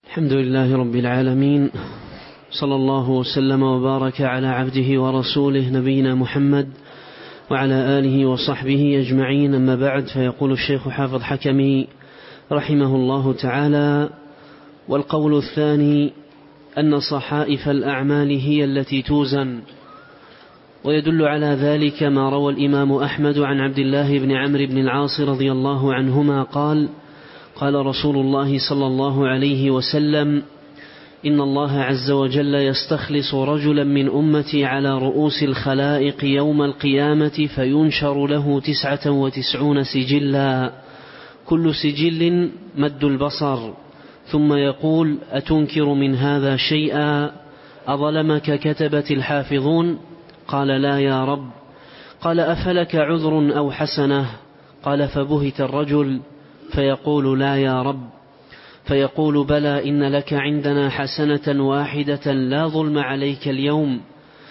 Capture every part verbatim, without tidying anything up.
الحمد لله رب العالمين، صلى الله وسلم وبارك على عبده ورسوله نبينا محمد وعلى آله وصحبه أجمعين. أما بعد، فيقول الشيخ حافظ حكمي رحمه الله تعالى: والقول الثاني أن صحائف الأعمال هي التي توزن، ويدل على ذلك ما روى الإمام أحمد عن عبد الله بن عمرو بن العاص رضي الله عنهما قال: قال رسول الله صلى الله عليه وسلم: إن الله عز وجل يستخلص رجلا من أمتي على رؤوس الخلائق يوم القيامة فينشر له تسعة وتسعون سجلا، كل سجل مد البصر، ثم يقول: أتنكر من هذا شيئا؟ أظلمك كتبة الحافظون؟ قال: لا يا رب. قال: أفلك عذر أو حسنة؟ قال: فبهت الرجل فيقول: لا يا رب. فيقول: بلى، إن لك عندنا حسنة واحدة لا ظلم عليك اليوم.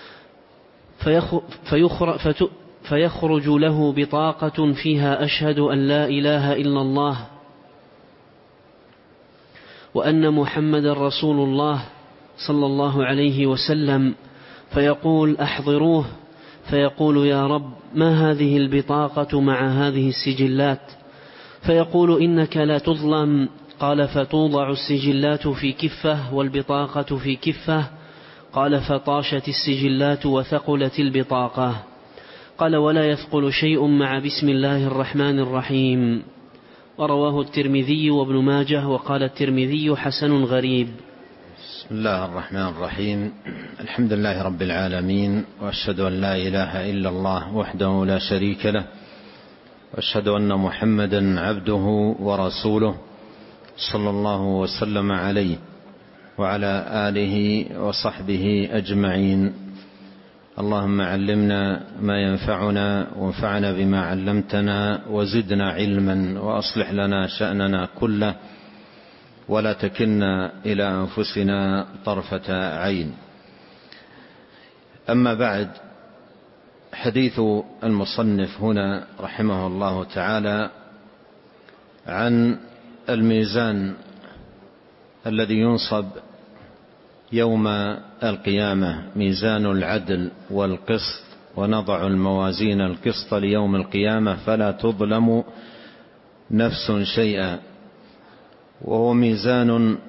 فيخرج له بطاقة فيها: أشهد أن لا إله إلا الله وأن محمد رسول الله صلى الله عليه وسلم. فيقول: أحضروه. فيقول: يا رب، ما هذه البطاقة مع هذه السجلات؟ فيقول: إنك لا تظلم. قال: فتوضع السجلات في كفة والبطاقة في كفة. قال: فطاشت السجلات وثقلت البطاقة. قال: ولا يثقل شيء مع بسم الله الرحمن الرحيم. ورواه الترمذي وابن ماجه، وقال الترمذي: حسن غريب. بسم الله الرحمن الرحيم. الحمد لله رب العالمين، وأشهد أن لا إله إلا الله وحده لا شريك له، وأشهد أن محمدا عبده ورسوله صلى الله وسلم عليه وعلى آله وصحبه أجمعين. اللهم علمنا ما ينفعنا، وانفعنا بما علمتنا، وزدنا علما، وأصلح لنا شأننا كله، ولا تكلنا إلى أنفسنا طرفة عين. أما بعد، حديث المصنف هنا رحمه الله تعالى عن الميزان الذي ينصب يوم القيامة، ميزان العدل والقسط، ونضع الموازين القسط ليوم القيامة فلا تظلم نفس شيئا. وهو ميزان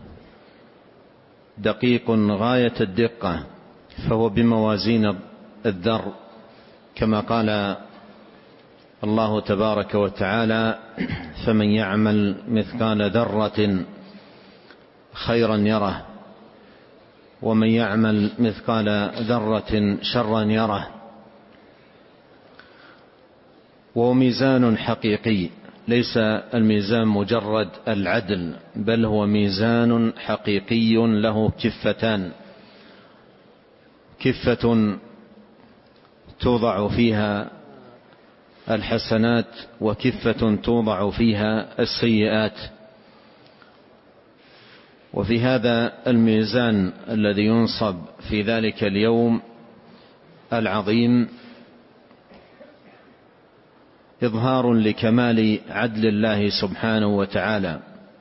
دقيق غاية الدقة، فهو بموازين الذر، كما قال الله تبارك وتعالى: فمن يعمل مثقال ذرة خيرا يره، ومن يعمل مثقال ذرة شرا يره. وهو ميزان حقيقي، ليس الميزان مجرد العدل، بل هو ميزان حقيقي له كفتان: كفة توضع فيها الحسنات، وكفة توضع فيها السيئات. وفي هذا الميزان الذي ينصب في ذلك اليوم العظيم إظهار لكمال عدل الله سبحانه وتعالى،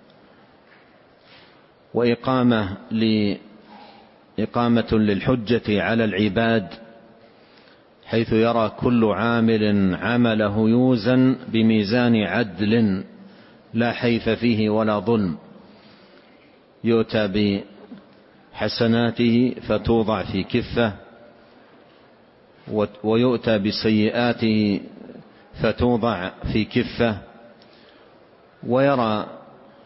وإقامة إقامة للحجة على العباد، حيث يرى كل عامل عمله يوزن بميزان عدل لا حيف فيه ولا ظلم. يؤتى بحسناته فتوضع في كفة، ويؤتى بسيئاته فتوضع في كفة، ويرى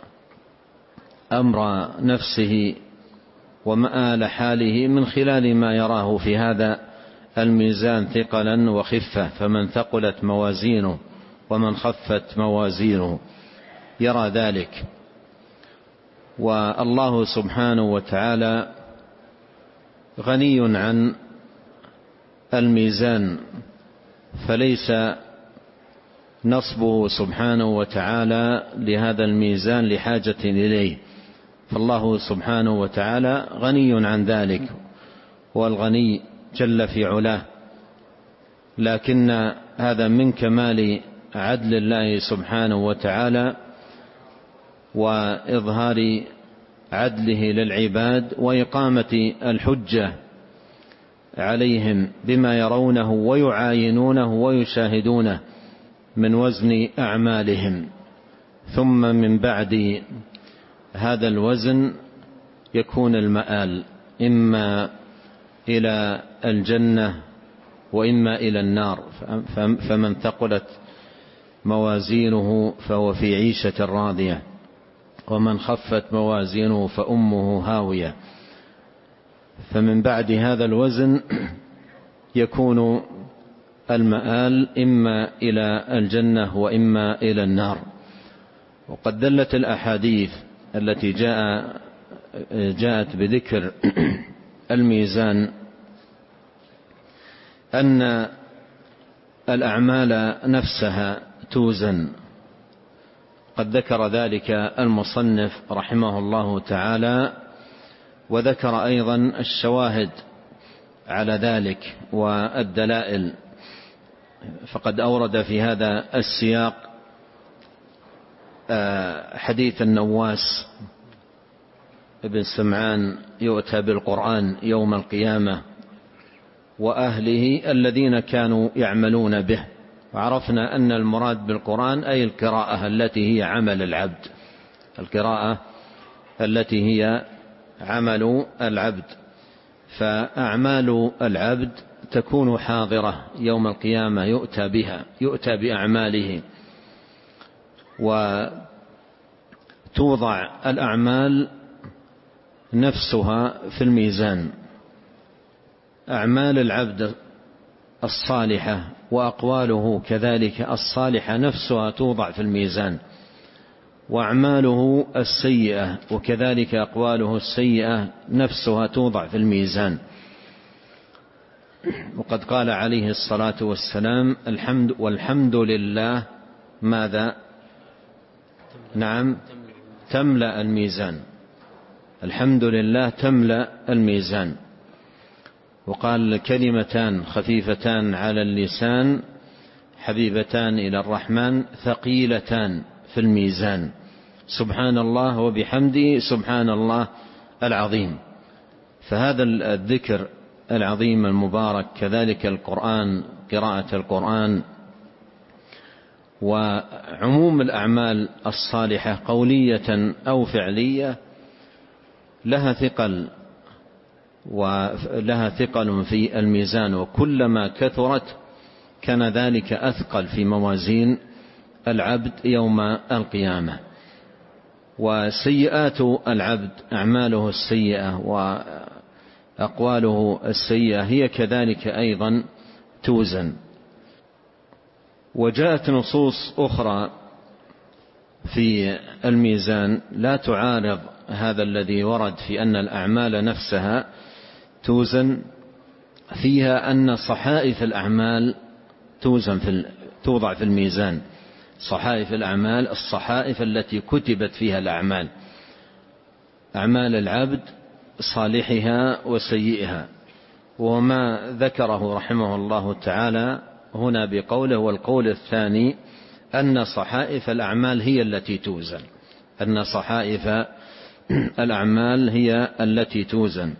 أمر نفسه ومآل حاله من خلال ما يراه في هذا الميزان ثقلا وخفة. فمن ثقلت موازينه ومن خفت موازينه يرى ذلك. والله سبحانه وتعالى غني عن الميزان، فليس نصبه سبحانه وتعالى لهذا الميزان لحاجة إليه، فالله سبحانه وتعالى غني عن ذلك، والغني جل في علاه. لكن هذا من كمال عدل الله سبحانه وتعالى وإظهار عدله للعباد وإقامة الحجة عليهم بما يرونه ويعاينونه ويشاهدونه من وزن أعمالهم. ثم من بعد هذا الوزن يكون المآل إما إلى الجنة وإما إلى النار. فمن ثقلت موازينه فهو في عيشة راضية، ومن خفت موازينه فأمه هاوية. فمن بعد هذا الوزن يكون المآل إما إلى الجنة وإما إلى النار. وقد دلت الأحاديث التي جاء جاءت بذكر الميزان أن الأعمال نفسها توزن. قد ذكر ذلك المصنف رحمه الله تعالى، وذكر أيضا الشواهد على ذلك والدلائل. فقد أورد في هذا السياق حديث النواس ابن سمعان يؤتى بالقرآن يوم القيامة وأهله الذين كانوا يعملون به. وعرفنا أن المراد بالقرآن أي القراءة التي هي عمل العبد، القراءة التي هي عمل العبد. فأعمال العبد تكون حاضرة يوم القيامة، يؤتى بها، يؤتى بأعماله، وتوضع الأعمال نفسها في الميزان. أعمال العبد الصالحة وأقواله كذلك الصالحة نفسها توضع في الميزان، وأعماله السيئة وكذلك أقواله السيئة نفسها توضع في الميزان. وقد قال عليه الصلاة والسلام: الحمد والحمد لله ماذا؟ نعم، تملأ الميزان. الحمد لله تملأ الميزان. وقال: كلمتان خفيفتان على اللسان حبيبتان إلى الرحمن ثقيلتان في الميزان، سبحان الله وبحمده سبحان الله العظيم. فهذا الذكر العظيم المبارك، كذلك القرآن، قراءة القرآن، وعموم الأعمال الصالحة قولية أو فعلية لها ثقل ولها ثقل في الميزان، وكلما كثرت كان ذلك أثقل في موازين العبد يوم القيامة. وسيئات العبد، أعماله السيئة وأقواله السيئة هي كذلك أيضا توزن. وجاءت نصوص أخرى في الميزان لا تعارض هذا الذي ورد في أن الأعمال نفسها توزن، فيها أن صحائف الأعمال توزن في توضع في الميزان. صحائف الأعمال، الصحائف التي كتبت فيها الأعمال، أعمال العبد صالحها وسيئها. وما ذكره رحمه الله تعالى هنا بقوله: والقول الثاني أن صحائف الأعمال هي التي توزن، أن صحائف الأعمال هي التي توزن.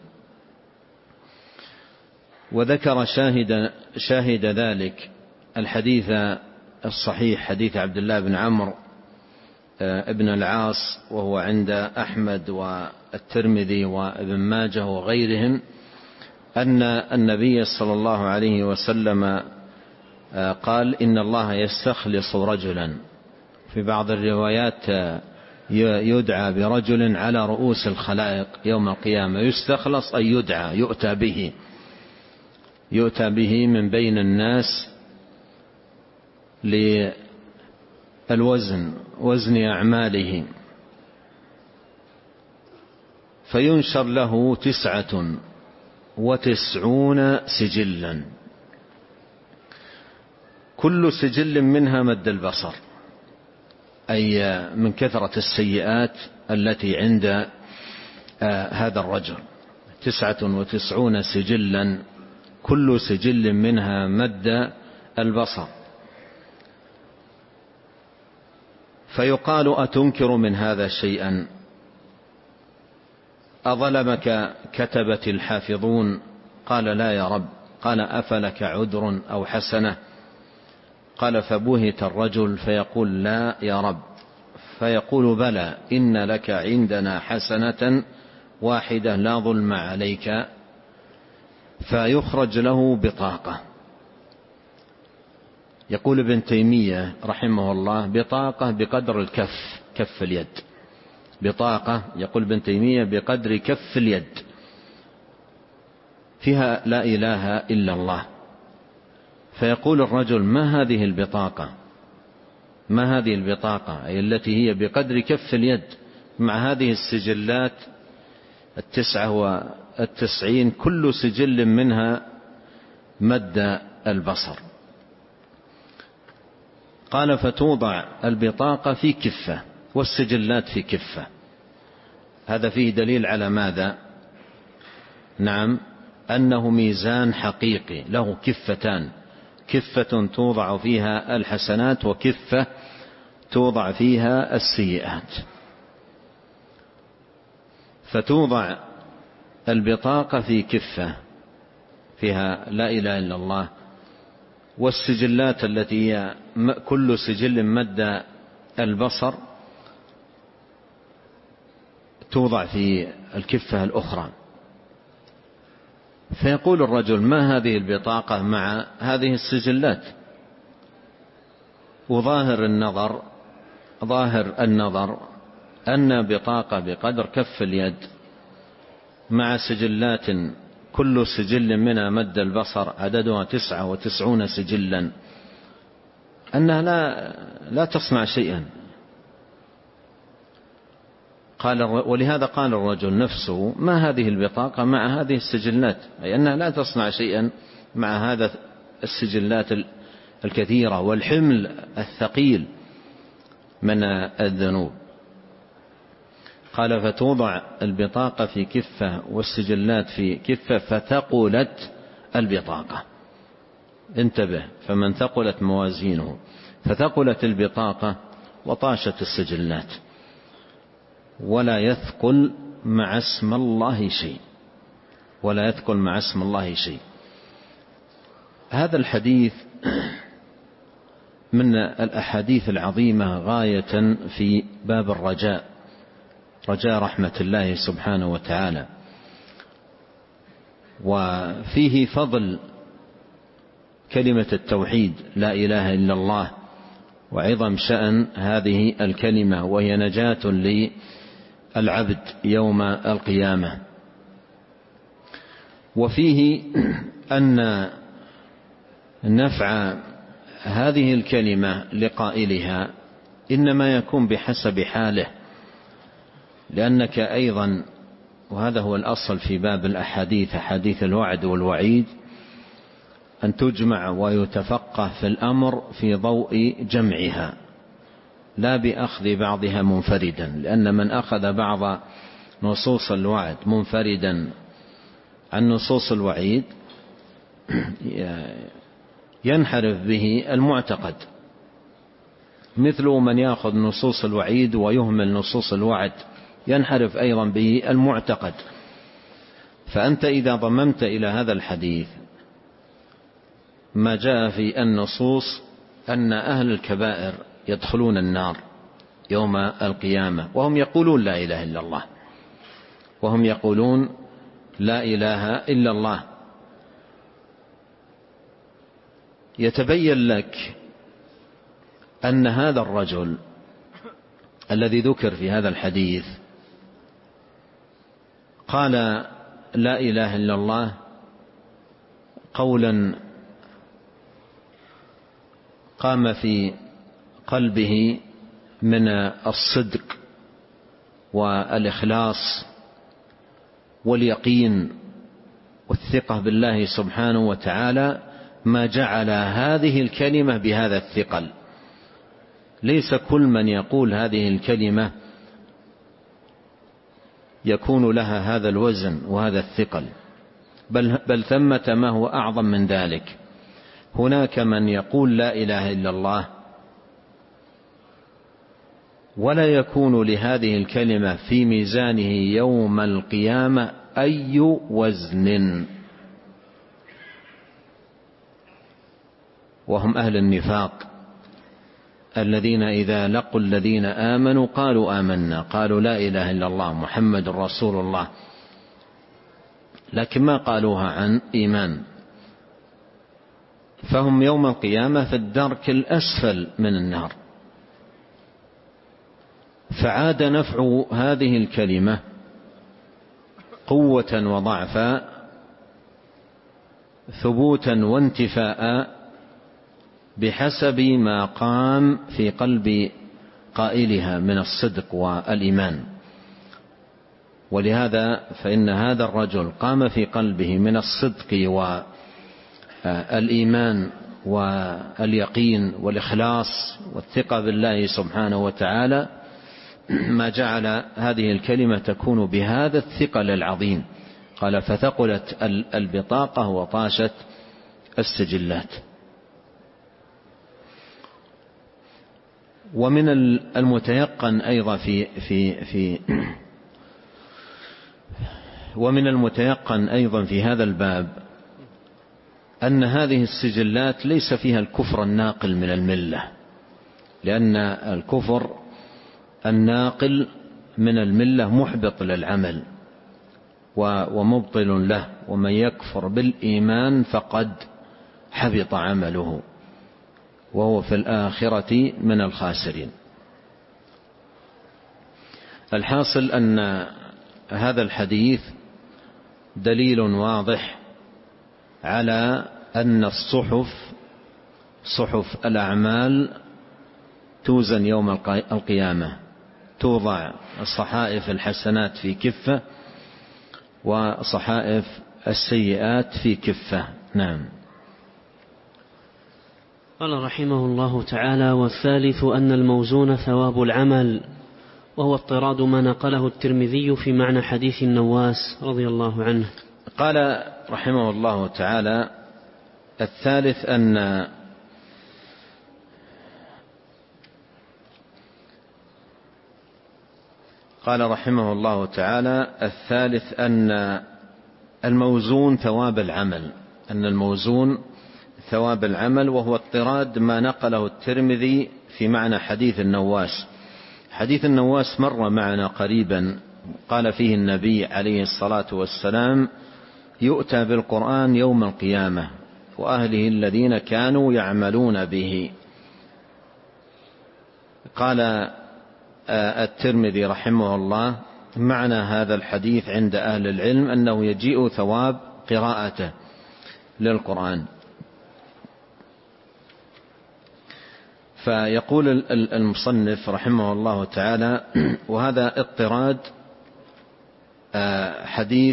وذكر شاهد, شاهد ذلك الحديث الصحيح، حديث عبد الله بن عمرو ابن العاص، وهو عند أحمد والترمذي وابن ماجه وغيرهم، أن النبي صلى الله عليه وسلم قال: إن الله يستخلص رجلا. في بعض الروايات يدعى برجل على رؤوس الخلائق يوم القيامة. يستخلص أي يدعى، يؤتى به، يؤتى به من بين الناس للوزن، وزن أعماله، فينشر له تسعة وتسعون سجلا، كل سجل منها مد البصر، أي من كثرة السيئات التي عند هذا الرجل. تسعة وتسعون سجلا، كل سجل منها مد البصر. فيقال: أتنكر من هذا شيئا؟ أظلمك كتبة الحافظون؟ قال لا يا رب. قال أفلك عذر أو حسنة؟ قال فبهت الرجل فيقول لا يا رب، فيقول بلى إن لك عندنا حسنة واحدة لا ظلم عليك، فيخرج له بطاقة. يقول ابن تيمية رحمه الله بطاقة بقدر الكف، كف اليد، بطاقة يقول ابن تيمية بقدر كف اليد فيها لا إله إلا الله. فيقول الرجل ما هذه البطاقة، ما هذه البطاقة أي التي هي بقدر كف اليد مع هذه السجلات التسعة والتسعين كل سجل منها مد البصر؟ قال فتوضع البطاقة في كفة والسجلات في كفة. هذا فيه دليل على ماذا؟ نعم، أنه ميزان حقيقي له كفتان، كفة توضع فيها الحسنات وكفة توضع فيها السيئات. فتوضع البطاقة في كفة فيها لا إله إلا الله، والسجلات التي هي كل سجل مد البصر توضع في الكفة الأخرى. فيقول الرجل ما هذه البطاقة مع هذه السجلات؟ وظاهر النظر ظاهر النظر أن بطاقة بقدر كف اليد مع سجلات كل سجل منها مد البصر عددها تسعة وتسعون سجلا أنها لا, لا تصنع شيئا. قال ولهذا قال الرجل نفسه ما هذه البطاقة مع هذه السجلات، أي أنها لا تصنع شيئا مع هذا السجلات الكثيرة والحمل الثقيل من الذنوب. قال فتوضع البطاقة في كفة والسجلات في كفة فثقلت البطاقة. انتبه، فمن ثقلت موازينه فثقلت البطاقة وطاشت السجلات، ولا يثقل مع اسم الله شيء، ولا يثقل مع اسم الله شيء. هذا الحديث من الأحاديث العظيمة غاية في باب الرجاء، رجاء رحمة الله سبحانه وتعالى، وفيه فضل كلمة التوحيد لا إله إلا الله، وعظم شأن هذه الكلمة، وهي نجاة للعبد يوم القيامة. وفيه أن نفع هذه الكلمة لقائلها إنما يكون بحسب حاله، لأنك أيضا، وهذا هو الأصل في باب الأحاديث، أحاديث الوعد والوعيد، أن تجمع ويتفقه في الأمر في ضوء جمعها لا بأخذ بعضها منفردا، لأن من أخذ بعض نصوص الوعد منفردا عن نصوص الوعيد ينحرف به المعتقد، مثل من يأخذ نصوص الوعيد ويهمل نصوص الوعد ينحرف أيضا به المعتقد. فأنت إذا ضممت إلى هذا الحديث ما جاء في النصوص أن أهل الكبائر يدخلون النار يوم القيامة وهم يقولون لا إله إلا الله، وهم يقولون لا إله إلا الله، يتبين لك أن هذا الرجل الذي ذكر في هذا الحديث قال لا إله إلا الله قولا قام في قلبه من الصدق والإخلاص واليقين والثقة بالله سبحانه وتعالى، ما جعل هذه الكلمة بهذا الثقل. ليس كل من يقول هذه الكلمة يكون لها هذا الوزن وهذا الثقل، بل, بل ثمة ما هو أعظم من ذلك. هناك من يقول لا إله إلا الله ولا يكون لهذه الكلمة في ميزانه يوم القيامة أي وزن، وهم أهل النفاق الذين إذا لقوا الذين آمنوا قالوا آمنا، قالوا لا إله إلا الله محمد رسول الله، لكن ما قالوها عن إيمان، فهم يوم القيامة في الدرك الأسفل من النار. فعاد نفع هذه الكلمة قوة وضعفا، ثبوتا وانتفاء، بحسب ما قام في قلب قائلها من الصدق والإيمان. ولهذا فإن هذا الرجل قام في قلبه من الصدق والإيمان واليقين والإخلاص والثقة بالله سبحانه وتعالى ما جعل هذه الكلمة تكون بهذا الثقل العظيم. قال فثقلت البطاقة وطاشت السجلات. ومن المتيقن أيضا في في في ومن المتيقن أيضا في هذا الباب أن هذه السجلات ليس فيها الكفر الناقل من الملة، لأن الكفر الناقل من الملة محبط للعمل ومبطل له، ومن يكفر بالإيمان فقد حبط عمله وهو في الآخرة من الخاسرين. الحاصل أن هذا الحديث دليل واضح على أن الصحف صحف الأعمال توزن يوم القيامة، توضع الصحائف الحسنات في كفة وصحائف السيئات في كفة. نعم. قال رحمه الله تعالى: والثالث أن الموزون ثواب العمل، وهو اضطراد ما نقله الترمذي في معنى حديث النواس رضي الله عنه. قال رحمه الله تعالى: الثالث أن قال رحمه الله تعالى الثالث أن الموزون ثواب العمل، أن الموزون ثواب العمل، وهو اضطراد ما نقله الترمذي في معنى حديث النواس. حديث النواس مر معنا قريبا، قال فيه النبي عليه الصلاة والسلام: يؤتى بالقرآن يوم القيامة وأهله الذين كانوا يعملون به. قال الترمذي رحمه الله: معنى هذا الحديث عند أهل العلم أنه يجيء ثواب قراءته للقرآن. فيقول المصنف رحمه الله تعالى: وهذا اضطراد حديث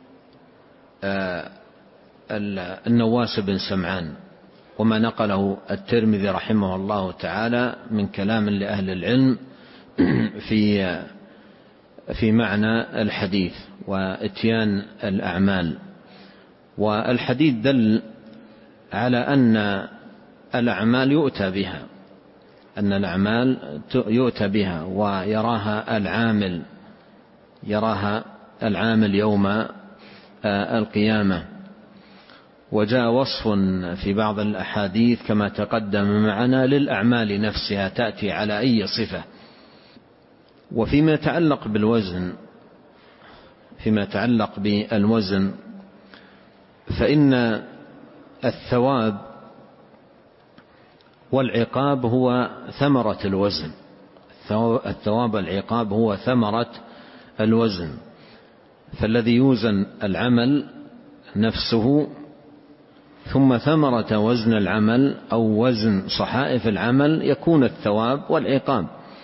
النواس بن سمعان، وما نقله الترمذي رحمه الله تعالى من كلام لأهل العلم في في معنى الحديث وإتيان الأعمال. والحديث دل على أن الأعمال يؤتى بها، أن الأعمال يؤتى بها ويراها العامل يراها العامل يوم القيامة. وجاء وصف في بعض الأحاديث كما تقدم معنا للأعمال نفسها، تأتي على أي صفة. وفيما يتعلق بالوزن فيما يتعلق بالوزن فإن الثواب والعقاب هو ثمرة الوزن. الثواب والعقاب هو ثمرة الوزن. فالذي يوزن العمل نفسه، ثم ثمرة وزن العمل أو وزن صحائف العمل يكون الثواب والعقاب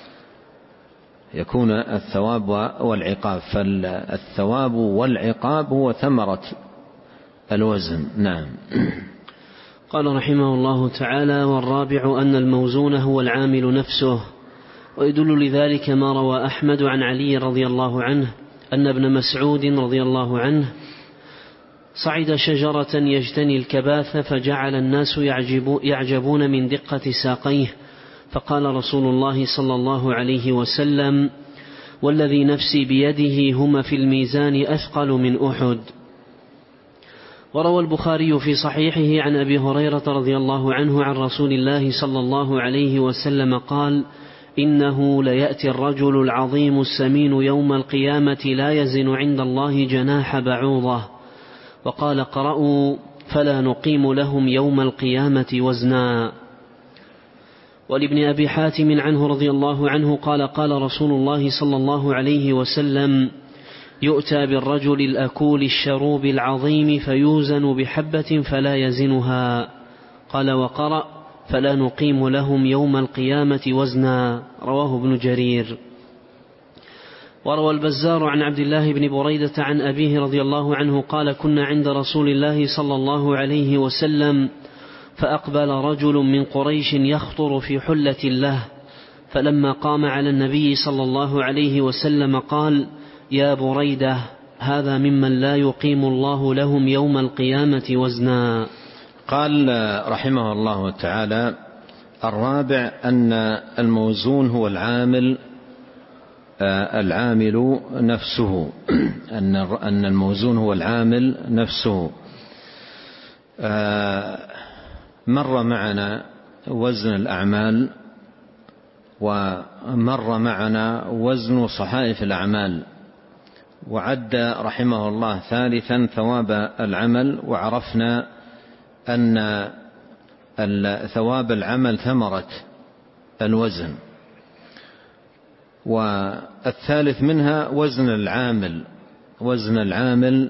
يكون الثواب والعقاب فالثواب والعقاب هو ثمرة الوزن. نعم. قال رحمه الله تعالى: والرابع أن الموزون هو العامل نفسه، ويدل لذلك ما روى أحمد عن علي رضي الله عنه أن ابن مسعود رضي الله عنه صعد شجرة يجتني الكباث، فجعل الناس يعجبون من دقة ساقيه، فقال رسول الله صلى الله عليه وسلم: والذي نفسي بيده هما في الميزان أثقل من أحد. وروى البخاري في صحيحه عن أبي هريرة رضي الله عنه عن رسول الله صلى الله عليه وسلم قال: إنه ليأتي الرجل العظيم السمين يوم القيامة لا يزن عند الله جناح بعوضة. وقال: قرأوا: فلا نقيم لهم يوم القيامة وزنا. ولابن أبي حاتم عنه رضي الله عنه قال: قال رسول الله صلى الله عليه وسلم: يؤتى بالرجل الأكول الشروب العظيم فيوزن بحبة فلا يزنها. قال: وقرأ: فلا نقيم لهم يوم القيامة وزنا. رواه ابن جرير. وروى البزار عن عبد الله بن بريدة عن أبيه رضي الله عنه قال: كنا عند رسول الله صلى الله عليه وسلم فأقبل رجل من قريش يخطر في حلة له، فلما قام على النبي صلى الله عليه وسلم قال: يا بريدة، هذا ممن لا يقيم الله لهم يوم القيامة وزنا. قال رحمه الله تعالى: الرابع أن الموزون هو العامل العامل نفسه أن الموزون هو العامل نفسه. مر معنا وزن الأعمال، ومر معنا وزن صحائف الأعمال، وعد رحمه الله ثالثا ثواب العمل، وعرفنا أن ثواب العمل ثمرة الوزن. والثالث منها وزن العامل، وزن العامل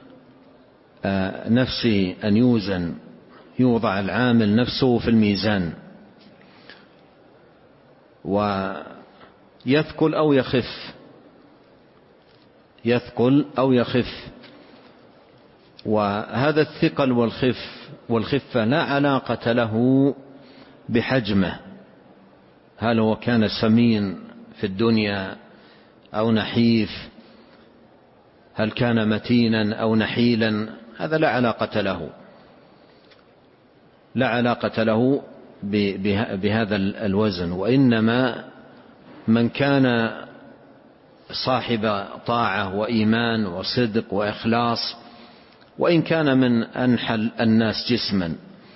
نفسه، أن يوزن، يوضع العامل نفسه في الميزان ويثقل أو يخف، يثقل أو يخف. وهذا الثقل والخف والخفة لا علاقة له بحجمه، هل هو كان سمين في الدنيا أو نحيف، هل كان متينا أو نحيلا، هذا لا علاقة له، لا علاقة له بهذا الوزن. وإنما من كان صاحب طاعة وإيمان وصدق وإخلاص، وإن كان من أنحل الناس جسما،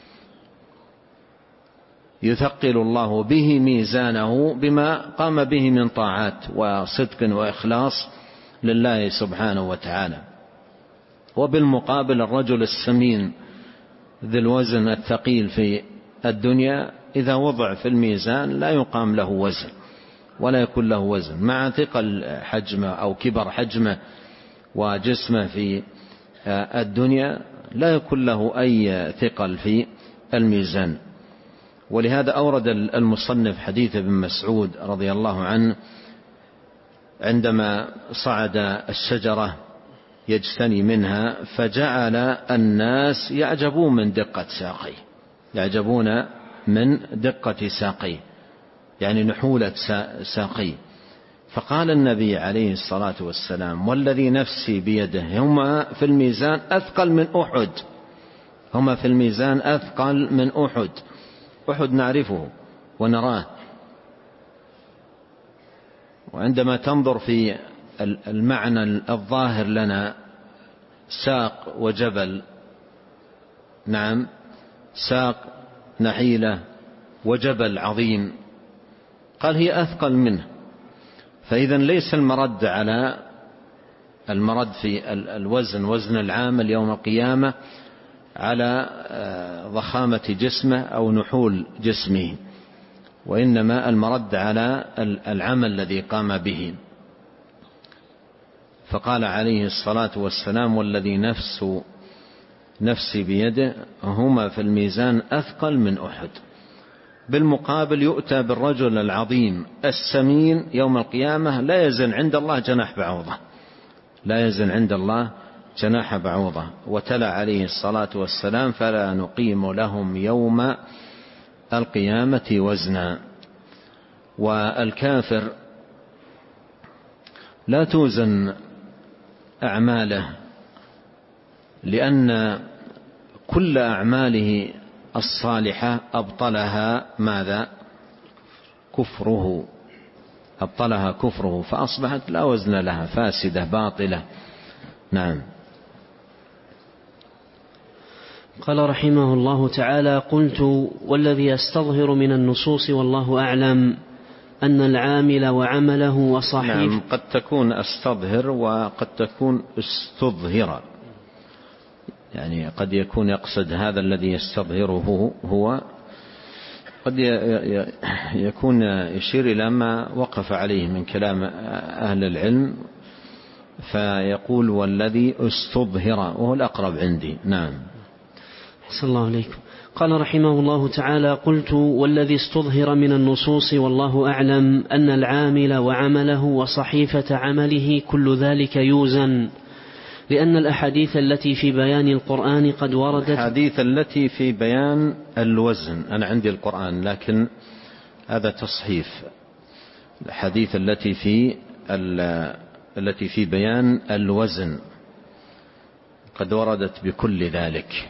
يثقل الله به ميزانه بما قام به من طاعات وصدق وإخلاص لله سبحانه وتعالى. وبالمقابل الرجل السمين ذي الوزن الثقيل في الدنيا إذا وضع في الميزان لا يقام له وزن ولا يكون له وزن، مع ثقل حجمه أو كبر حجمه وجسمه في الدنيا لا يكون له أي ثقل في الميزان. ولهذا أورد المصنف حديث ابن مسعود رضي الله عنه عندما صعد الشجرة يجتني منها، فجعل الناس يعجبون من دقة ساقيه، يعجبون من دقة ساقيه، يعني نحولة ساقيه. فقال النبي عليه الصلاة والسلام: والذي نفسي بيده هما في الميزان أثقل من أحد، هما في الميزان أثقل من أحد. أحد نعرفه ونراه، وعندما تنظر في المعنى الظاهر لنا ساق وجبل، نعم، ساق نحيلة وجبل عظيم، قال هي أثقل منه. فإذا ليس المرد على المرد في الوزن، وزن العامل يوم القيامة، على ضخامة جسمه أو نحول جسمه، وإنما المرد على العمل الذي قام به. فقال عليه الصلاة والسلام: والذي نفس نفسي بيده هما في الميزان أثقل من أحد. بالمقابل يؤتى بالرجل العظيم السمين يوم القيامة لا يزن عند الله جناح بعوضة، لا يزن عند الله جناح بعوضة. وتلا عليه الصلاة والسلام: فلا نقيم لهم يوم القيامة وزنا. والكافر لا توزن أعماله، لأن كل أعماله الصالحة أبطلها ماذا؟ كفره، أبطلها كفره، فأصبحت لا وزن لها، فاسدة باطلة. نعم. قال رحمه الله تعالى: قلت: والذي أستظهر من النصوص والله أعلم أن العامل وعمله وصحيح. نعم، قد تكون أستظهر وقد تكون استظهر، يعني قد يكون يقصد هذا الذي يستظهره هو، قد يكون يشير إلى ما وقف عليه من كلام أهل العلم فيقول والذي استظهر، وهو الأقرب عندي. نعم. صلى الله عليكم. قال رحمه الله تعالى: قلت: والذي استظهر من النصوص والله أعلم أن العامل وعمله وصحيفة عمله كل ذلك يوزن، لأن الأحاديث التي في بيان القرآن قد وردت. الأحاديث التي في بيان الوزن، أنا عندي القرآن لكن هذا تصحيف. الأحاديث التي في التي في بيان الوزن قد وردت بكل ذلك.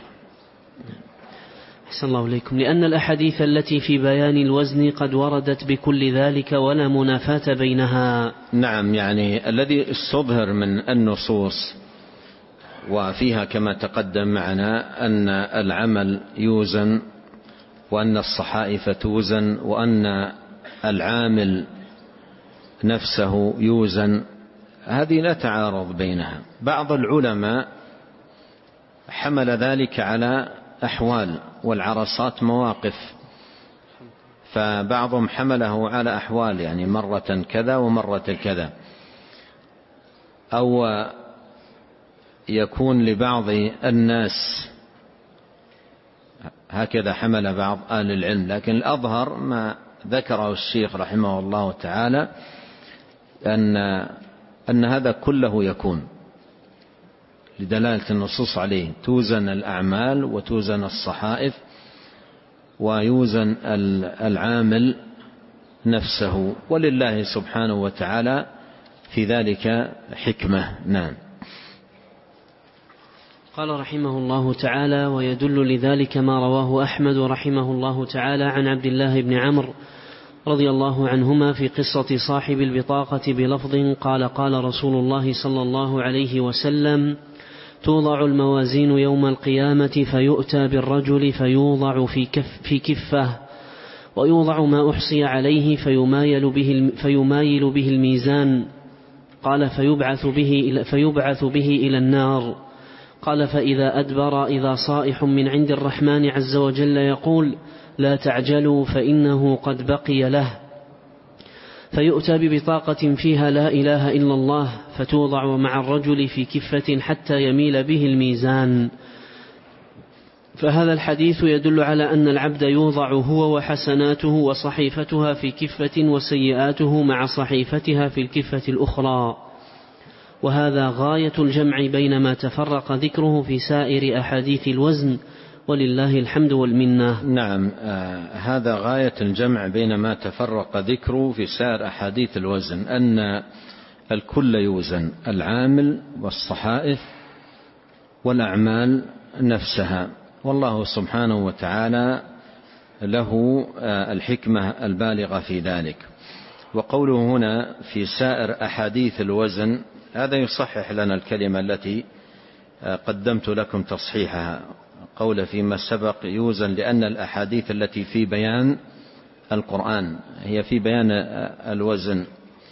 أحسن الله إليكم. لأن الأحاديث التي في بيان الوزن قد وردت بكل ذلك ولا منافاة بينها. نعم، يعني الذي استظهر من النصوص وفيها كما تقدم معنا أن العمل يوزن، وأن الصحائف توزن، وأن العامل نفسه يوزن، هذه لا تعارض بينها. بعض العلماء حمل ذلك على أحوال، والعرصات مواقف، فبعضهم حمله على أحوال، يعني مرة كذا ومرة كذا، أو يكون لبعض الناس هكذا حمل بعض أهل العلم. لكن الأظهر ما ذكره الشيخ رحمه الله تعالى أن أن هذا كله يكون لدلالة النصوص عليه، توزن الأعمال وتوزن الصحائف ويوزن العامل نفسه، ولله سبحانه وتعالى في ذلك حكمة. نعم. قال رحمه الله تعالى: ويدل لذلك ما رواه أحمد رحمه الله تعالى عن عبد الله بن عمرو رضي الله عنهما في قصة صاحب البطاقة بلفظ قال: قال رسول الله صلى الله عليه وسلم: توضع الموازين يوم القيامة فيؤتى بالرجل فيوضع في, كف في كفة، ويوضع ما أحصي عليه فيمايل به, فيمايل به الميزان. قال: فيبعث به, فيبعث به إلى النار. قال: فإذا أدبر إذا صائح من عند الرحمن عز وجل يقول: لا تعجلوا فإنه قد بقي له. فيؤتى ببطاقة فيها لا إله إلا الله فتوضع مع الرجل في كفة حتى يميل به الميزان. فهذا الحديث يدل على أن العبد يوضع هو وحسناته وصحيفتها في كفة، وسيئاته مع صحيفتها في الكفة الأخرى، وهذا غاية الجمع بين ما تفرق ذكره في سائر أحاديث الوزن، ولله الحمد والمنة. نعم، آه هذا غاية الجمع بين ما تفرق ذكره في سائر أحاديث الوزن، أن الكل يوزن، العامل والصحائف والأعمال نفسها، والله سبحانه وتعالى له آه الحكمة البالغة في ذلك. وقوله هنا في سائر أحاديث الوزن، هذا يصحح لنا الكلمة التي آه قدمت لكم تصحيحها، قول فيما سبق يوزن لأن الأحاديث التي في بيان القرآن هي في بيان الوزن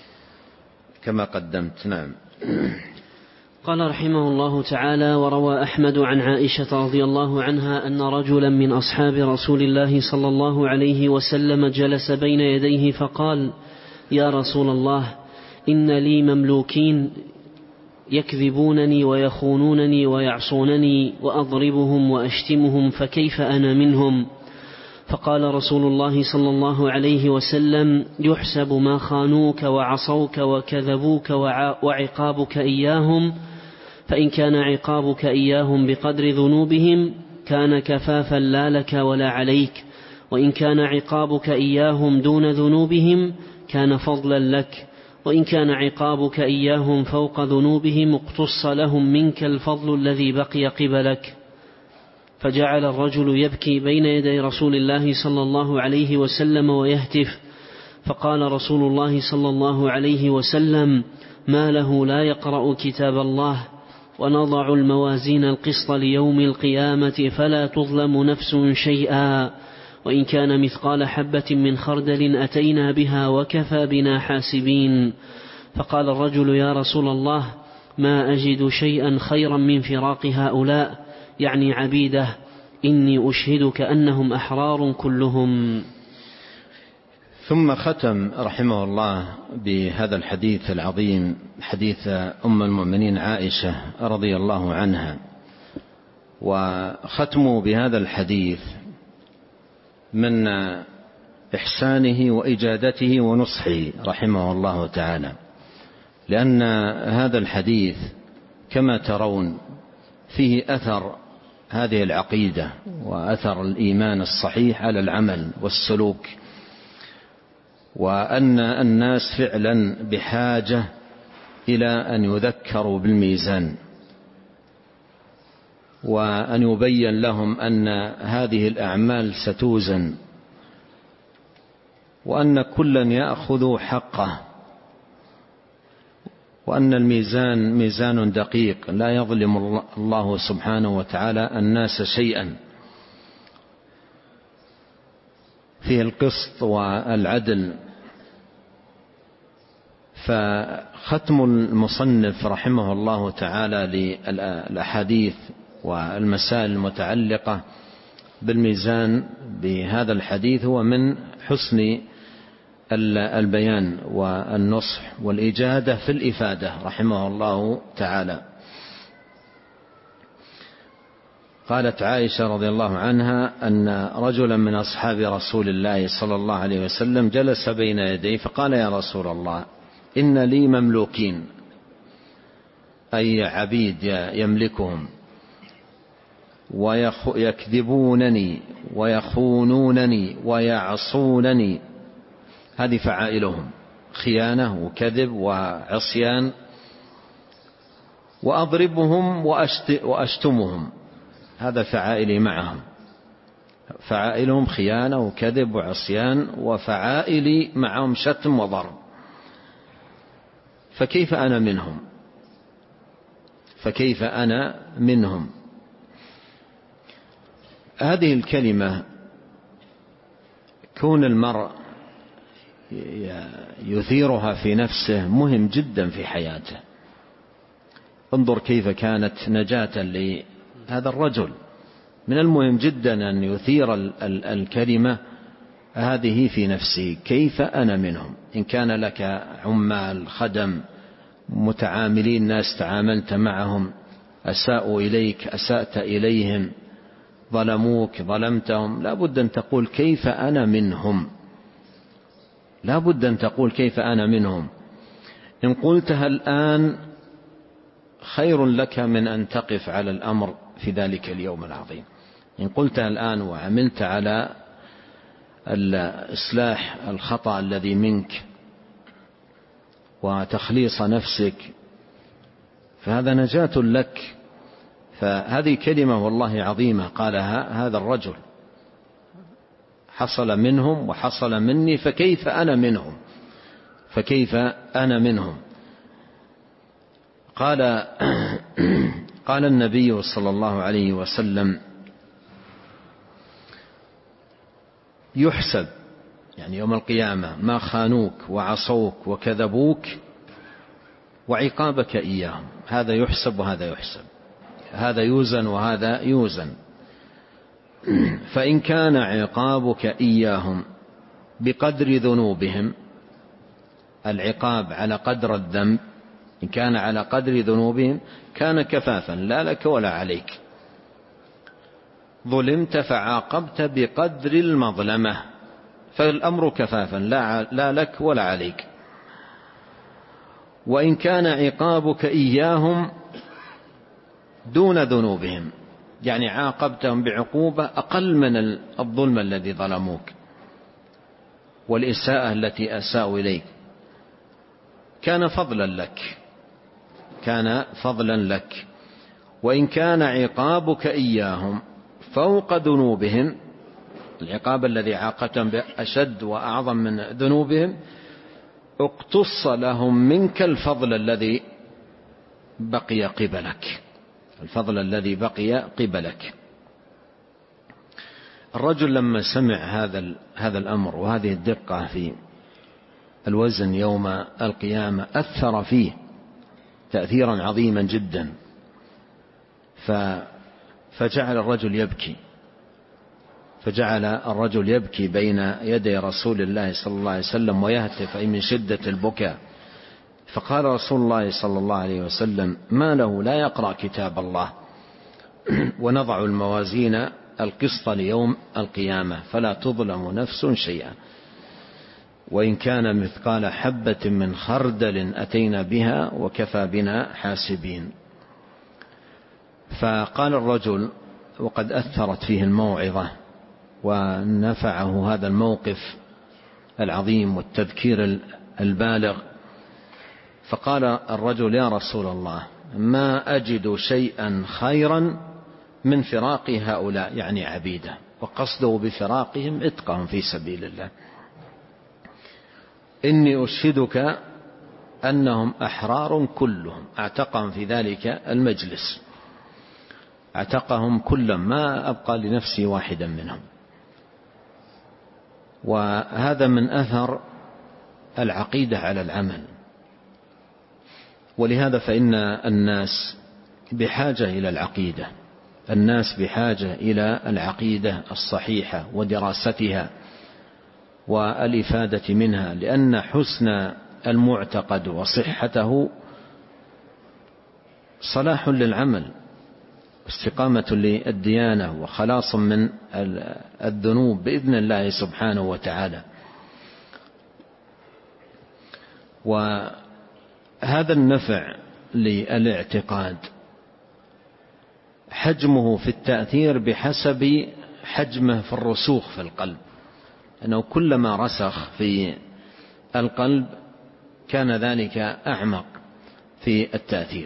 كما قدمت. نعم. قال رحمه الله تعالى: وروى أحمد عن عائشة رضي الله عنها أن رجلا من أصحاب رسول الله صلى الله عليه وسلم جلس بين يديه فقال: يا رسول الله، إن لي مملوكين يكذبونني ويخونونني ويعصونني وأضربهم وأشتمهم، فكيف أنا منهم؟ فقال رسول الله صلى الله عليه وسلم: يحسب ما خانوك وعصوك وكذبوك وعقابك إياهم، فإن كان عقابك إياهم بقدر ذنوبهم كان كفافا لا لك ولا عليك، وإن كان عقابك إياهم دون ذنوبهم كان فضلا لك، وإن كان عقابك إياهم فوق ذنوبهم اقتص لهم منك الفضل الذي بقي قبلك. فجعل الرجل يبكي بين يدي رسول الله صلى الله عليه وسلم ويهتف: فقال رسول الله صلى الله عليه وسلم: ما له لا يقرأ كتاب الله، ونضع الموازين القسط ليوم القيامة فلا تظلم نفس شيئا، وإن كان مثقال حبة من خردل أتينا بها وكفى بنا حاسبين. فقال الرجل: يا رسول الله، ما أجد شيئا خيرا من فراق هؤلاء، يعني عبيده، إني أشهدك أنهم أحرار كلهم. ثم ختم رحمه الله بهذا الحديث العظيم، حديث أم المؤمنين عائشة رضي الله عنها. وختموا بهذا الحديث من إحسانه وإجادته ونصحه رحمه الله تعالى، لأن هذا الحديث كما ترون فيه أثر هذه العقيدة وأثر الإيمان الصحيح على العمل والسلوك، وأن الناس فعلا بحاجة إلى أن يذكروا بالميزان، وأن يبين لهم أن هذه الأعمال ستوزن، وأن كلا يأخذ حقه، وأن الميزان ميزان دقيق لا يظلم الله سبحانه وتعالى الناس شيئا، فيه القسط والعدل. فختم المصنف رحمه الله تعالى للأحاديث والمسائل المتعلقة بالميزان بهذا الحديث هو من حسن البيان والنصح والإجادة في الإفادة رحمه الله تعالى. قالت عائشة رضي الله عنها أن رجلا من أصحاب رسول الله صلى الله عليه وسلم جلس بين يديه فقال: يا رسول الله، إن لي مملوكين، أي عبيد يملكهم، ويكذبونني ويخونونني ويعصونني، هذه فعائلهم، خيانة وكذب وعصيان، وأضربهم وأشتمهم، هذا فعائلي معهم، فعائلهم خيانة وكذب وعصيان، وفعائلي معهم شتم وضرب، فكيف أنا منهم فكيف أنا منهم هذه الكلمة كون المرء يثيرها في نفسه مهم جدا في حياته. انظر كيف كانت نجاة لهذا الرجل، من المهم جدا أن يثير الكلمة هذه في نفسه، كيف أنا منهم. إن كان لك عمال خدم متعاملين، ناس تعاملت معهم أساءوا إليك، أسأت إليهم، ظلموك، ظلمتهم، لا بد أن تقول كيف أنا منهم، لا بد أن تقول كيف أنا منهم. إن قلتها الآن خير لك من أن تقف على الأمر في ذلك اليوم العظيم. إن قلتها الآن وعملت على الإصلاح الخطأ الذي منك وتخليص نفسك فهذا نجاة لك. فهذه كلمة والله عظيمة قالها هذا الرجل، حصل منهم وحصل مني، فكيف أنا منهم فكيف أنا منهم قال قال النبي صلى الله عليه وسلم: يحسب، يعني يوم القيامة، ما خانوك وعصوك وكذبوك وعقابك إياهم، هذا يحسب وهذا يحسب، هذا يوزن وهذا يوزن. فإن كان عقابك إياهم بقدر ذنوبهم، العقاب على قدر الذنب، إن كان على قدر ذنوبهم كان كفافا لا لك ولا عليك. ظلمت فعاقبت بقدر المظلمة، فالأمر كفافا لا لك ولا عليك. وإن كان عقابك إياهم دون ذنوبهم، يعني عاقبتهم بعقوبة أقل من الظلم الذي ظلموك والإساءة التي أساءوا إليك، كان فضلا لك كان فضلا لك. وإن كان عقابك إياهم فوق ذنوبهم العقاب الذي عاقبتهم به أشد وأعظم من ذنوبهم، اقتص لهم منك الفضل الذي بقي قبلك، الفضل الذي بقي قبلك. الرجل لما سمع هذا هذا الأمر وهذه الدقة في الوزن يوم القيامة أثر فيه تأثيرا عظيما جدا، فجعل الرجل يبكي فجعل الرجل يبكي بين يدي رسول الله صلى الله عليه وسلم ويهتف أي من شدة البكاء. فقال رسول الله صلى الله عليه وسلم: ما له لا يقرأ كتاب الله، ونضع الموازين القسط ليوم القيامة فلا تظلم نفس شيئا، وإن كان مثقال حبة من خردل أتينا بها وكفى بنا حاسبين. فقال الرجل وقد أثرت فيه الموعظة ونفعه هذا الموقف العظيم والتذكير البالغ، فقال الرجل: يا رسول الله، ما أجد شيئا خيرا من فراق هؤلاء، يعني عبيده، وقصده بفراقهم اتقهم في سبيل الله. إني أشهدك أنهم أحرار كلهم، اعتقهم في ذلك المجلس، اعتقهم كلهم، ما أبقى لنفسي واحدا منهم. وهذا من أثر العقيدة على العمل. ولهذا فإن الناس بحاجة إلى العقيدة، الناس بحاجة إلى العقيدة الصحيحة ودراستها والإفادة منها، لأن حسن المعتقد وصحته صلاح للعمل، استقامة للديانة، وخلاص من الذنوب بإذن الله سبحانه وتعالى. وهذا النفع للاعتقاد حجمه في التأثير بحسب حجمه في الرسوخ في القلب، أنه كلما رسخ في القلب كان ذلك أعمق في التأثير.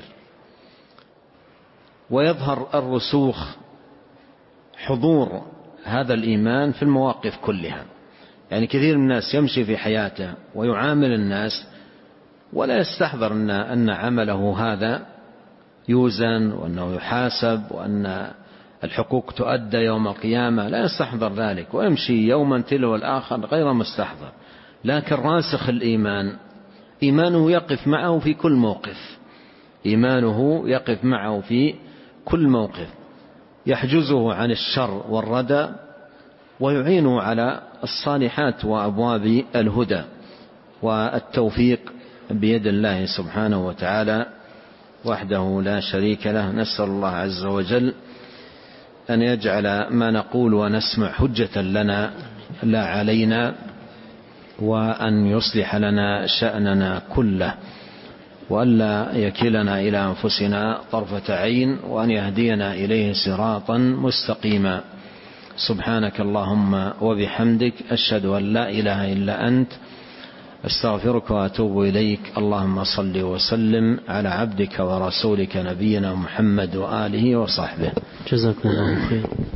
ويظهر الرسوخ حضور هذا الإيمان في المواقف كلها، يعني كثير من الناس يمشي في حياته ويعامل الناس ولا يستحضر أن, أن عمله هذا يوزن، وأنه يحاسب، وأن الحقوق تؤدى يوم القيامة، لا يستحضر ذلك، ويمشي يوما تلو الآخر غير مستحضر. لكن راسخ الإيمان إيمانه يقف معه في كل موقف، إيمانه يقف معه في كل موقف، يحجزه عن الشر والردى، ويعينه على الصالحات وأبواب الهدى، والتوفيق بيد الله سبحانه وتعالى وحده لا شريك له. نسأل الله عز وجل أن يجعل ما نقول ونسمع حجة لنا لا علينا، وأن يصلح لنا شأننا كله، وألا يكلنا إلى أنفسنا طرفة عين، وأن يهدينا إليه صراطا مستقيما. سبحانك اللهم وبحمدك، أشهد أن لا إله إلا أنت، أستغفرك وأتوب إليك. اللهم صل وسلم على عبدك ورسولك نبينا محمد وآله وصحبه. جزاكم الله خير.